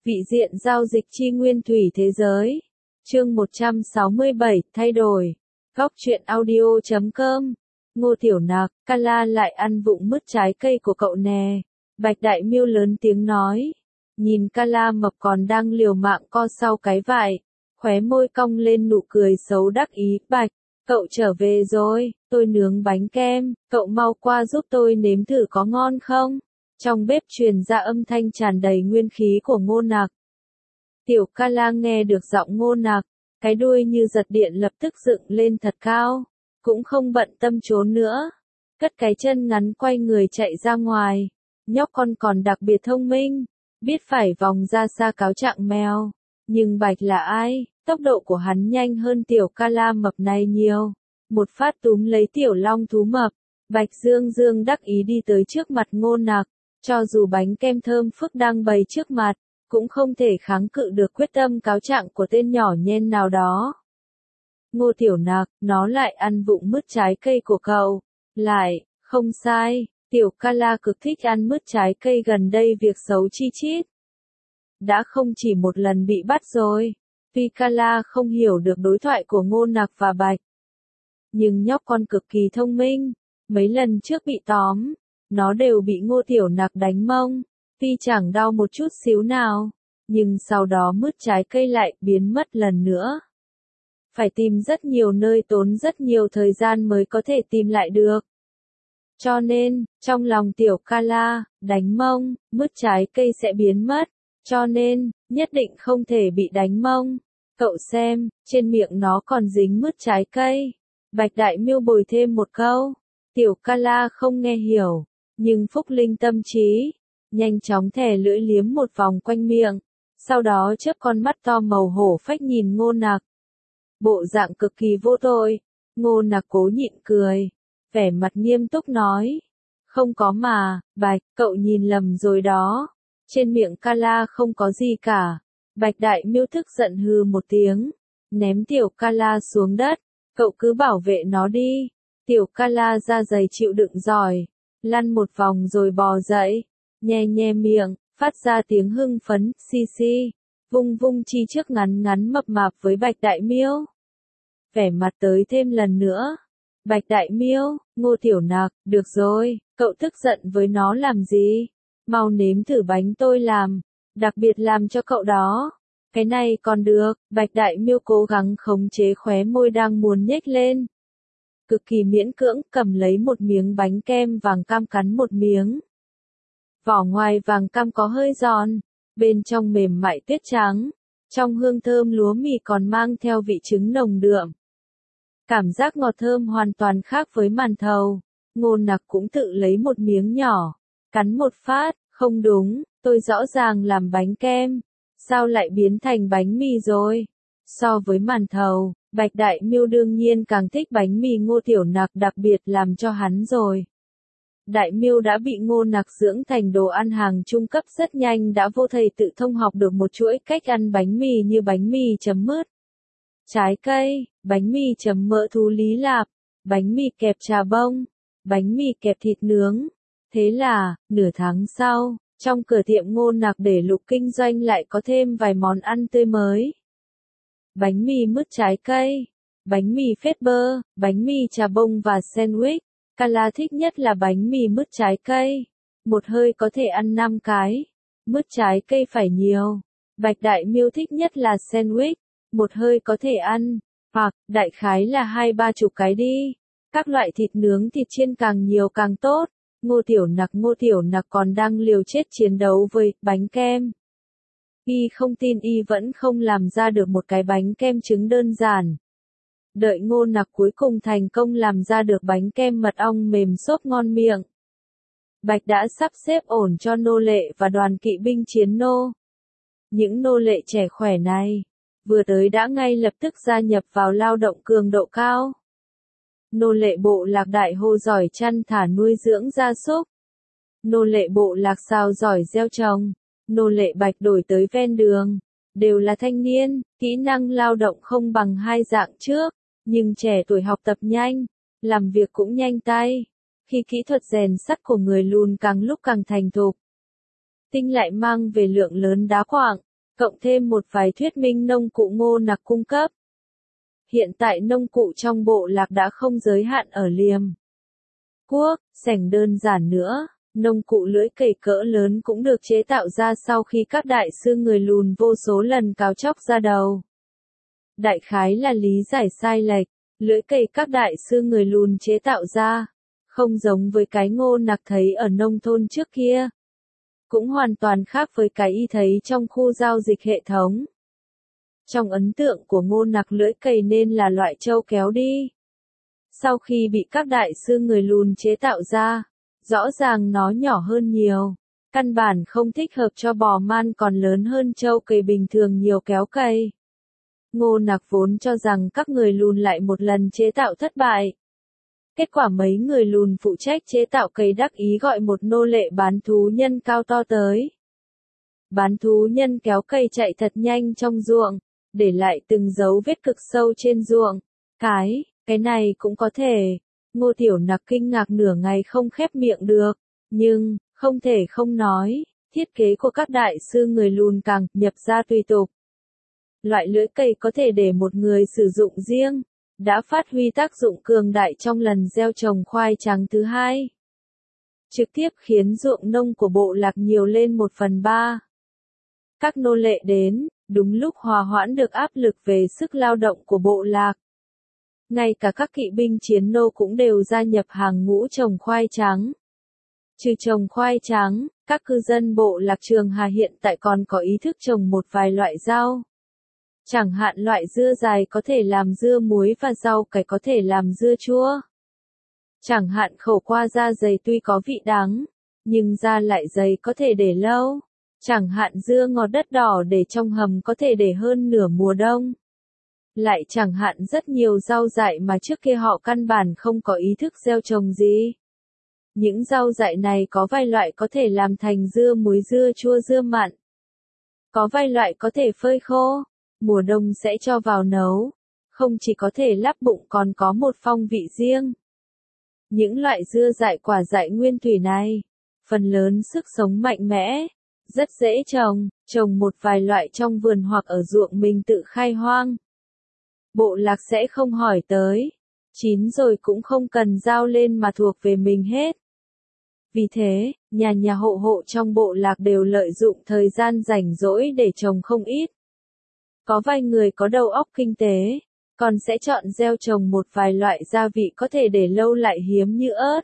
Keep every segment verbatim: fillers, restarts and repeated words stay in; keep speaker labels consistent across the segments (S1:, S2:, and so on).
S1: Vị diện giao dịch chi nguyên thủy thế giới. Chương một trăm sáu mươi bảy, thay đổi. Góc truyện audio chấm com. Ngô Tiểu Nạc, Kala lại ăn vụng mứt trái cây của cậu nè. Bạch Đại Miêu lớn tiếng nói. Nhìn Kala mập còn đang liều mạng co sau cái vải. Khóe môi cong lên nụ cười xấu đắc ý. Bạch, cậu trở về rồi, tôi nướng bánh kem, cậu mau qua giúp tôi nếm thử có ngon không? Trong bếp truyền ra âm thanh tràn đầy nguyên khí của Ngô Nạc. Tiểu Kala nghe được giọng Ngô Nạc, cái đuôi như giật điện lập tức dựng lên thật cao, cũng không bận tâm trốn nữa. Cất cái chân ngắn quay người chạy ra ngoài. Nhóc con còn đặc biệt thông minh, biết phải vòng ra xa cáo trạng mèo. Nhưng Bạch là ai? Tốc độ của hắn nhanh hơn Tiểu Kala mập này nhiều. Một phát túm lấy Tiểu Long thú mập. Bạch Dương Dương đắc ý đi tới trước mặt Ngô Nạc. Cho dù bánh kem thơm phức đang bày trước mặt, cũng không thể kháng cự được quyết tâm cáo trạng của tên nhỏ nhen nào đó. Ngô Tiểu Nạc, nó lại ăn vụng mứt trái cây của cậu. Lại, không sai, Tiểu Kala cực thích ăn mứt trái cây, gần đây việc xấu chi chít. Đã không chỉ một lần bị bắt rồi. Tuy Kala không hiểu được đối thoại của Ngô Nạc và Bạch, nhưng nhóc con cực kỳ thông minh. Mấy lần trước bị tóm, nó đều bị Ngô Tiểu Nạc đánh mông, tuy chẳng đau một chút xíu nào, nhưng sau đó mứt trái cây lại biến mất lần nữa. Phải tìm rất nhiều nơi, tốn rất nhiều thời gian mới có thể tìm lại được. Cho nên, trong lòng Tiểu Kala, đánh mông, mứt trái cây sẽ biến mất, cho nên, nhất định không thể bị đánh mông. Cậu xem, trên miệng nó còn dính mứt trái cây. Bạch Đại Miêu bồi thêm một câu. Tiểu Kala không nghe hiểu, nhưng phúc linh tâm trí, nhanh chóng thè lưỡi liếm một vòng quanh miệng, sau đó chớp con mắt to màu hổ phách nhìn Ngô Nạc. Bộ dạng cực kỳ vô tội. Ngô Nạc cố nhịn cười, vẻ mặt nghiêm túc nói. Không có mà, Bạch, cậu nhìn lầm rồi đó. Trên miệng Kala không có gì cả. Bạch Đại Miêu tức giận hừ một tiếng, ném Tiểu Kala xuống đất. Cậu cứ bảo vệ nó đi. Tiểu Kala da dày chịu đựng giỏi, lăn một vòng rồi bò dậy, nhe nhe miệng, phát ra tiếng hưng phấn, xi xi, vung vung chi trước ngắn ngắn mập mạp với Bạch Đại Miêu. Vẻ mặt tới thêm lần nữa. Bạch Đại Miêu, Ngô Tiểu Nạc, được rồi, cậu tức giận với nó làm gì? Mau nếm thử bánh tôi làm, đặc biệt làm cho cậu đó. Cái này còn được. Bạch Đại Miêu cố gắng khống chế khóe môi đang muốn nhếch lên. Cực kỳ miễn cưỡng cầm lấy một miếng bánh kem vàng cam cắn một miếng. Vỏ ngoài vàng cam có hơi giòn, bên trong mềm mại tuyết trắng, trong hương thơm lúa mì còn mang theo vị trứng nồng đượm. Cảm giác ngọt thơm hoàn toàn khác với màn thầu. Ngô Nạc cũng tự lấy một miếng nhỏ, cắn một phát, không đúng, tôi rõ ràng làm bánh kem, sao lại biến thành bánh mì rồi? So với màn thầu, Bạch Đại Miêu đương nhiên càng thích bánh mì Ngô Tiểu Nạc đặc biệt làm cho hắn rồi. Đại Miêu đã bị Ngô Nạc dưỡng thành đồ ăn hàng trung cấp, rất nhanh đã vô thầy tự thông học được một chuỗi cách ăn bánh mì như bánh mì chấm mứt trái cây, bánh mì chấm mỡ thú Lý Lạp, bánh mì kẹp trà bông, bánh mì kẹp thịt nướng. Thế là, nửa tháng sau, trong cửa tiệm Ngô Nạc để Lục kinh doanh lại có thêm vài món ăn tươi mới. Bánh mì mứt trái cây, bánh mì phết bơ, bánh mì trà bông và sandwich. Kala thích nhất là bánh mì mứt trái cây. Một hơi có thể ăn năm cái. Mứt trái cây phải nhiều. Bạch Đại Miêu thích nhất là sandwich. Một hơi có thể ăn, hoặc, đại khái là hai ba chục cái đi. Các loại thịt nướng thịt chiên càng nhiều càng tốt. Ngô Tiểu Nạc Ngô Tiểu Nạc còn đang liều chết chiến đấu với bánh kem. Y không tin y vẫn không làm ra được một cái bánh kem trứng đơn giản. Đợi Ngô Nạc cuối cùng thành công làm ra được bánh kem mật ong mềm xốp ngon miệng. Bạch đã sắp xếp ổn cho nô lệ và đoàn kỵ binh chiến nô. Những nô lệ trẻ khỏe này, vừa tới đã ngay lập tức gia nhập vào lao động cường độ cao. Nô lệ bộ lạc Đại Hồ giỏi chăn thả nuôi dưỡng gia súc. Nô lệ bộ lạc Sao giỏi gieo trồng. Nô lệ Bạch đổi tới ven đường, đều là thanh niên, kỹ năng lao động không bằng hai dạng trước, nhưng trẻ tuổi học tập nhanh, làm việc cũng nhanh tay. Khi kỹ thuật rèn sắt của người lùn càng lúc càng thành thục, Tinh lại mang về lượng lớn đá quặng, cộng thêm một vài thuyết minh nông cụ Ngô Nặc cung cấp. Hiện tại nông cụ trong bộ lạc đã không giới hạn ở liềm, cuốc, sẻng đơn giản nữa, nông cụ lưỡi cày cỡ lớn cũng được chế tạo ra sau khi các đại sư người lùn vô số lần cào chóc ra đầu. Đại khái là lý giải sai lệch, lưỡi cày các đại sư người lùn chế tạo ra, không giống với cái Ngô Nặc thấy ở nông thôn trước kia. Cũng hoàn toàn khác với cái y thấy trong khu giao dịch hệ thống. Trong ấn tượng của Ngô Nặc lưỡi cày nên là loại trâu kéo đi. Sau khi bị các đại sư người lùn chế tạo ra, rõ ràng nó nhỏ hơn nhiều, căn bản không thích hợp cho bò man còn lớn hơn trâu cày bình thường nhiều kéo cày. Ngô Nặc vốn cho rằng các người lùn lại một lần chế tạo thất bại. Kết quả mấy người lùn phụ trách chế tạo cày đắc ý gọi một nô lệ bán thú nhân cao to tới. Bán thú nhân kéo cày chạy thật nhanh trong ruộng, để lại từng dấu vết cực sâu trên ruộng. Cái, cái này cũng có thể. Ngô Tiểu Nặc kinh ngạc nửa ngày không khép miệng được, nhưng, không thể không nói, thiết kế của các đại sư người lùn càng nhập ra tùy tục. Loại lưỡi cày có thể để một người sử dụng riêng, đã phát huy tác dụng cường đại trong lần gieo trồng khoai trắng thứ hai. Trực tiếp khiến ruộng nông của bộ lạc nhiều lên một phần ba. Các nô lệ đến, đúng lúc hòa hoãn được áp lực về sức lao động của bộ lạc. Ngay cả các kỵ binh chiến nô cũng đều gia nhập hàng ngũ trồng khoai trắng. Trừ trồng khoai trắng, các cư dân bộ lạc Trường Hà hiện tại còn có ý thức trồng một vài loại rau. Chẳng hạn loại dưa dài có thể làm dưa muối và rau cải có thể làm dưa chua. Chẳng hạn khổ qua da dày tuy có vị đắng, nhưng da lại dày có thể để lâu. Chẳng hạn dưa ngọt đất đỏ để trong hầm có thể để hơn nửa mùa đông. Lại chẳng hạn rất nhiều rau dại mà trước kia họ căn bản không có ý thức gieo trồng gì. Những rau dại này có vài loại có thể làm thành dưa muối dưa chua dưa mặn. Có vài loại có thể phơi khô, mùa đông sẽ cho vào nấu. Không chỉ có thể lắp bụng còn có một phong vị riêng. Những loại dưa dại quả dại nguyên thủy này, phần lớn sức sống mạnh mẽ, rất dễ trồng, trồng một vài loại trong vườn hoặc ở ruộng mình tự khai hoang. Bộ lạc sẽ không hỏi tới, chín rồi cũng không cần giao lên mà thuộc về mình hết. Vì thế, nhà nhà hộ hộ trong bộ lạc đều lợi dụng thời gian rảnh rỗi để trồng không ít. Có vài người có đầu óc kinh tế, còn sẽ chọn gieo trồng một vài loại gia vị có thể để lâu lại hiếm như ớt.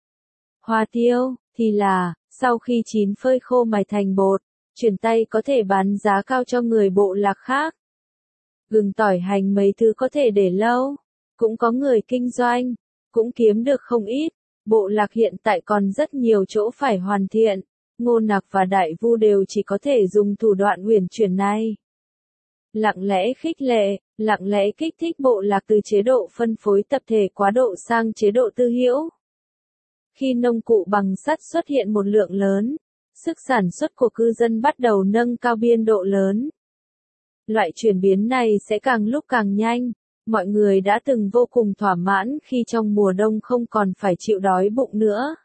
S1: Hoa tiêu, thì là, sau khi chín phơi khô mài thành bột, chuyển tay có thể bán giá cao cho người bộ lạc khác. Gừng tỏi hành mấy thứ có thể để lâu, cũng có người kinh doanh, cũng kiếm được không ít. Bộ lạc hiện tại còn rất nhiều chỗ phải hoàn thiện, Ngô Nặc và Đại Vu đều chỉ có thể dùng thủ đoạn uyển chuyển này. Lặng lẽ khích lệ, lặng lẽ kích thích bộ lạc từ chế độ phân phối tập thể quá độ sang chế độ tư hữu. Khi nông cụ bằng sắt xuất hiện một lượng lớn, sức sản xuất của cư dân bắt đầu nâng cao biên độ lớn. Loại chuyển biến này sẽ càng lúc càng nhanh, mọi người đã từng vô cùng thỏa mãn khi trong mùa đông không còn phải chịu đói bụng nữa.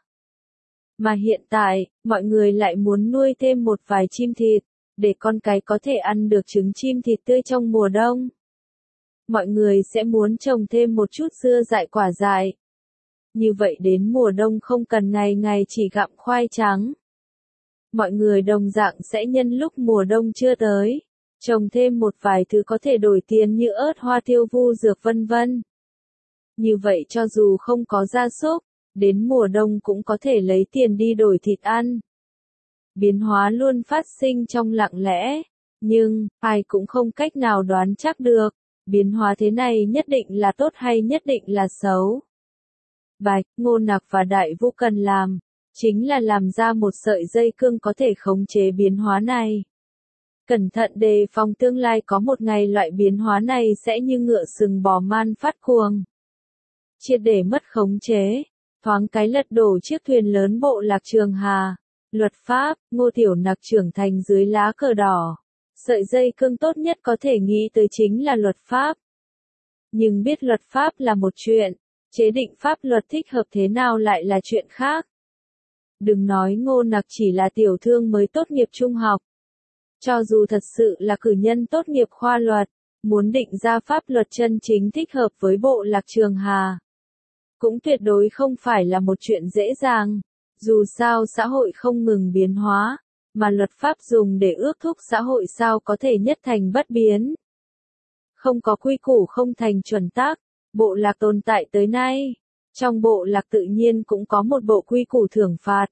S1: Mà hiện tại, mọi người lại muốn nuôi thêm một vài chim thịt, để con cái có thể ăn được trứng chim thịt tươi trong mùa đông. Mọi người sẽ muốn trồng thêm một chút dưa dại quả dại. Như vậy đến mùa đông không cần ngày ngày chỉ gặm khoai trắng. Mọi người đồng dạng sẽ nhân lúc mùa đông chưa tới, trồng thêm một vài thứ có thể đổi tiền như ớt hoa tiêu vu dược vân vân. Như vậy cho dù không có gia súc, đến mùa đông cũng có thể lấy tiền đi đổi thịt ăn. Biến hóa luôn phát sinh trong lặng lẽ, nhưng, ai cũng không cách nào đoán chắc được, biến hóa thế này nhất định là tốt hay nhất định là xấu. Bạch, Ngô Nặc và Đại Vu cần làm, chính là làm ra một sợi dây cương có thể khống chế biến hóa này. Cẩn thận đề phòng tương lai có một ngày loại biến hóa này sẽ như ngựa sừng bò man phát cuồng. Triệt để mất khống chế, thoáng cái lật đổ chiếc thuyền lớn bộ lạc Trường Hà. Luật pháp, Ngô Tiểu Nặc trưởng thành dưới lá cờ đỏ. Sợi dây cương tốt nhất có thể nghĩ tới chính là luật pháp. Nhưng biết luật pháp là một chuyện, chế định pháp luật thích hợp thế nào lại là chuyện khác. Đừng nói Ngô Nặc chỉ là tiểu thương mới tốt nghiệp trung học. Cho dù thật sự là cử nhân tốt nghiệp khoa luật, muốn định ra pháp luật chân chính thích hợp với bộ lạc Trường Hà, cũng tuyệt đối không phải là một chuyện dễ dàng. Dù sao xã hội không ngừng biến hóa, mà luật pháp dùng để ước thúc xã hội sao có thể nhất thành bất biến. Không có quy củ không thành chuẩn tắc, bộ lạc tồn tại tới nay. Trong bộ lạc tự nhiên cũng có một bộ quy củ thưởng phạt.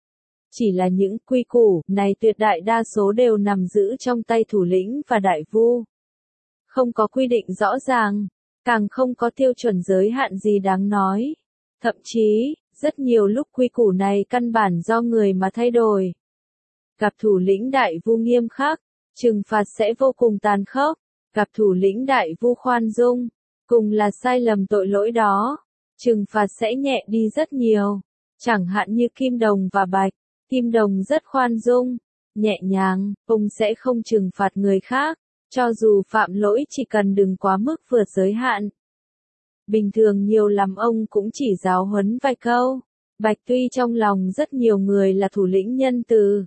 S1: Chỉ là những quy củ này tuyệt đại đa số đều nằm giữ trong tay thủ lĩnh và đại vu. Không có quy định rõ ràng, càng không có tiêu chuẩn giới hạn gì đáng nói. Thậm chí, rất nhiều lúc quy củ này căn bản do người mà thay đổi. Gặp thủ lĩnh đại vu nghiêm khắc, trừng phạt sẽ vô cùng tàn khốc. Gặp thủ lĩnh đại vu khoan dung, cùng là sai lầm tội lỗi đó, trừng phạt sẽ nhẹ đi rất nhiều. Chẳng hạn như Kim Đồng và Bạch, Kim Đồng rất khoan dung, nhẹ nhàng, ông sẽ không trừng phạt người khác, cho dù phạm lỗi chỉ cần đừng quá mức vượt giới hạn. Bình thường nhiều lắm ông cũng chỉ giáo huấn vài câu. Bạch tuy trong lòng rất nhiều người là thủ lĩnh nhân từ,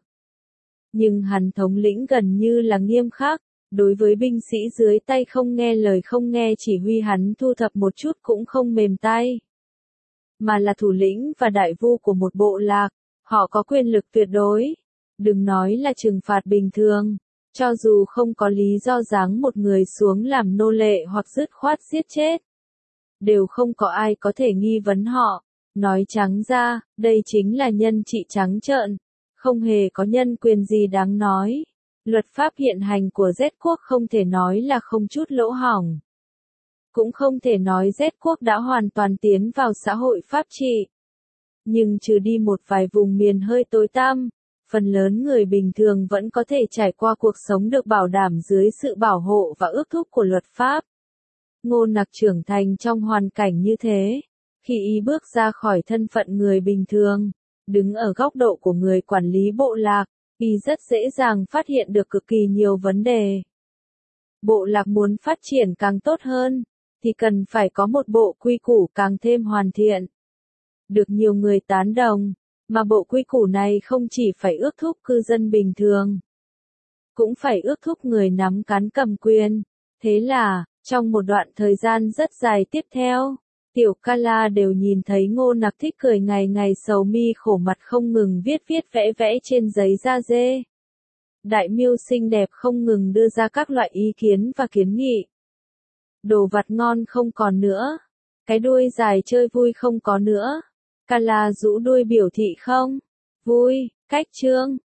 S1: nhưng hắn thống lĩnh gần như là nghiêm khắc. Đối với binh sĩ dưới tay không nghe lời không nghe chỉ huy hắn thu thập một chút cũng không mềm tay. Mà là thủ lĩnh và đại vu của một bộ lạc, họ có quyền lực tuyệt đối. Đừng nói là trừng phạt bình thường, cho dù không có lý do giáng một người xuống làm nô lệ hoặc dứt khoát giết chết, đều không có ai có thể nghi vấn họ. Nói trắng ra, đây chính là nhân trị trắng trợn, không hề có nhân quyền gì đáng nói. Luật pháp hiện hành của Z quốc không thể nói là không chút lỗ hổng. Cũng không thể nói Z quốc đã hoàn toàn tiến vào xã hội pháp trị. Nhưng trừ đi một vài vùng miền hơi tối tăm, phần lớn người bình thường vẫn có thể trải qua cuộc sống được bảo đảm dưới sự bảo hộ và ước thúc của luật pháp. Ngô Nặc trưởng thành trong hoàn cảnh như thế. Khi y bước ra khỏi thân phận người bình thường, đứng ở góc độ của người quản lý bộ lạc, y rất dễ dàng phát hiện được cực kỳ nhiều vấn đề. Bộ lạc muốn phát triển càng tốt hơn, thì cần phải có một bộ quy củ càng thêm hoàn thiện. Được nhiều người tán đồng, mà bộ quy củ này không chỉ phải ước thúc cư dân bình thường, cũng phải ước thúc người nắm cán cầm quyền. Thế là, trong một đoạn thời gian rất dài tiếp theo, Tiểu Kala đều nhìn thấy Ngô Nặc thích cười ngày ngày sầu mi khổ mặt không ngừng viết viết vẽ vẽ trên giấy da dê. Đại miêu xinh đẹp không ngừng đưa ra các loại ý kiến và kiến nghị. Đồ vặt ngon không còn nữa. Cái đuôi dài chơi vui không có nữa. Kala rũ đuôi biểu thị không vui. Cách chương